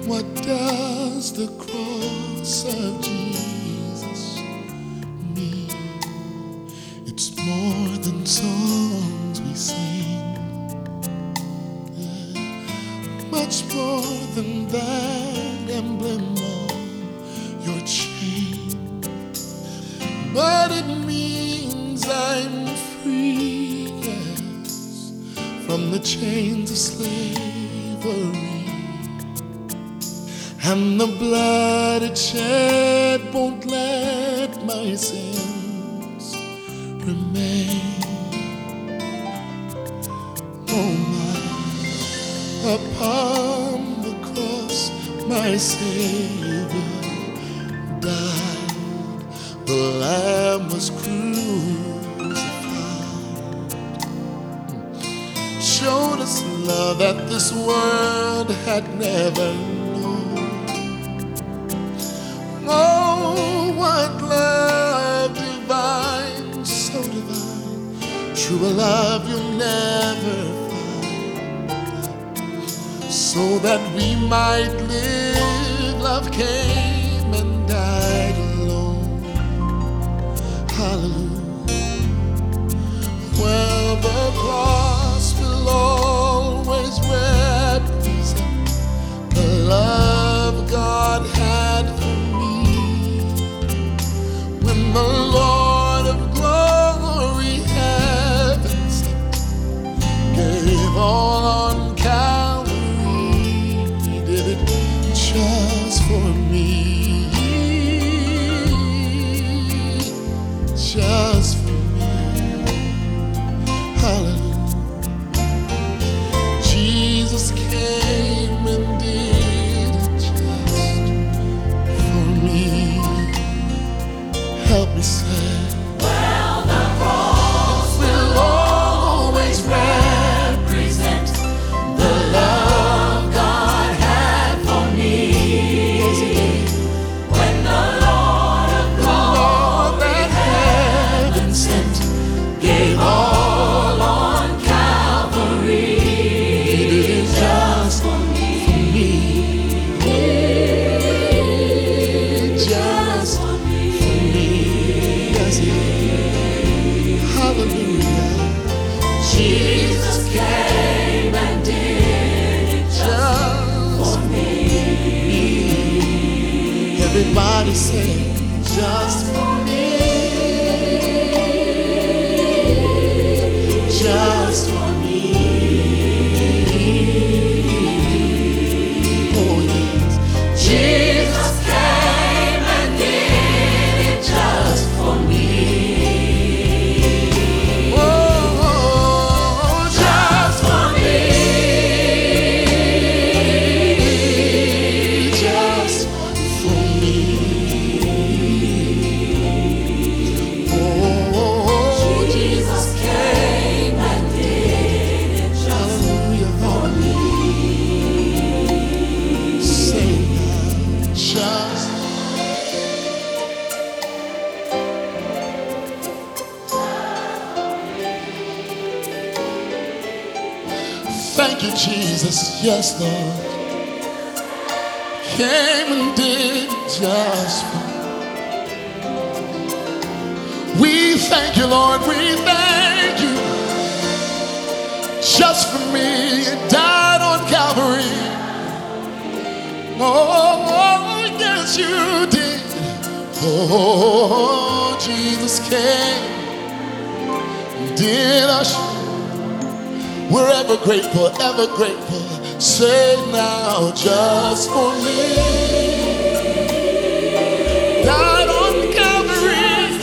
What does the cross of Jesus mean? It's more than songs we sing, much more than that emblem on your chain. But it means I'm free, yes, from the chains of slavery. And the blood it shed won't let my sins remain. Oh my, upon the cross my Savior died. The Lamb was crucified, showed us love that this world had never known. Oh, what love divine, so divine, true love you'll never find. So that we might live, love came and died alone. Hallelujah. Well, the cross will always represent the love God had for me. When the Lord of glory, heaven sent, gave all on Calvary, He did it just for me, just for me. Hallelujah. Jesus came and did it just for me. Help me say, well, the cross will always represent the love God had for me. When the Lord of glory, heaven sent, gave all on Calvary, He did it just for me, just for me. yes, hallelujah. Jesus came and did it just for me. Everybody say, just for me, just for me. Oh yes, Jesus came and did it just for me. oh, Just for me. just for me. Oh, Jesus came and did it just hallelujah, for me. say now, just. Thank you, Jesus, yes, Lord. Came and did just for me. We thank you, Lord, we thank you. Just for me, you died on Calvary. Oh, yes, you did. Oh, Jesus came, did us. We're ever grateful, ever grateful. Say now, just for me. Died on Calvary,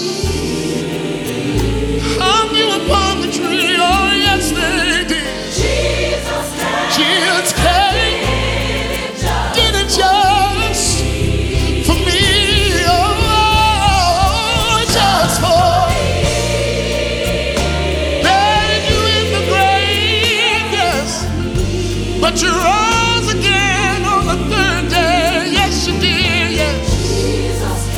hung you upon the tree. Oh, yes, they did. Jesus came, did it just for me. Oh, just for buried you in the grave, yes, but you rose again on the third day. Yes, you did. Yes.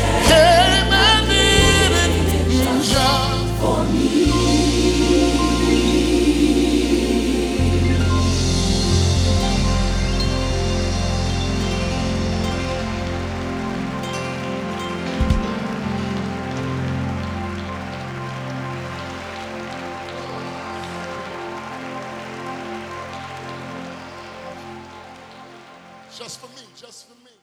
Just for me, just for me.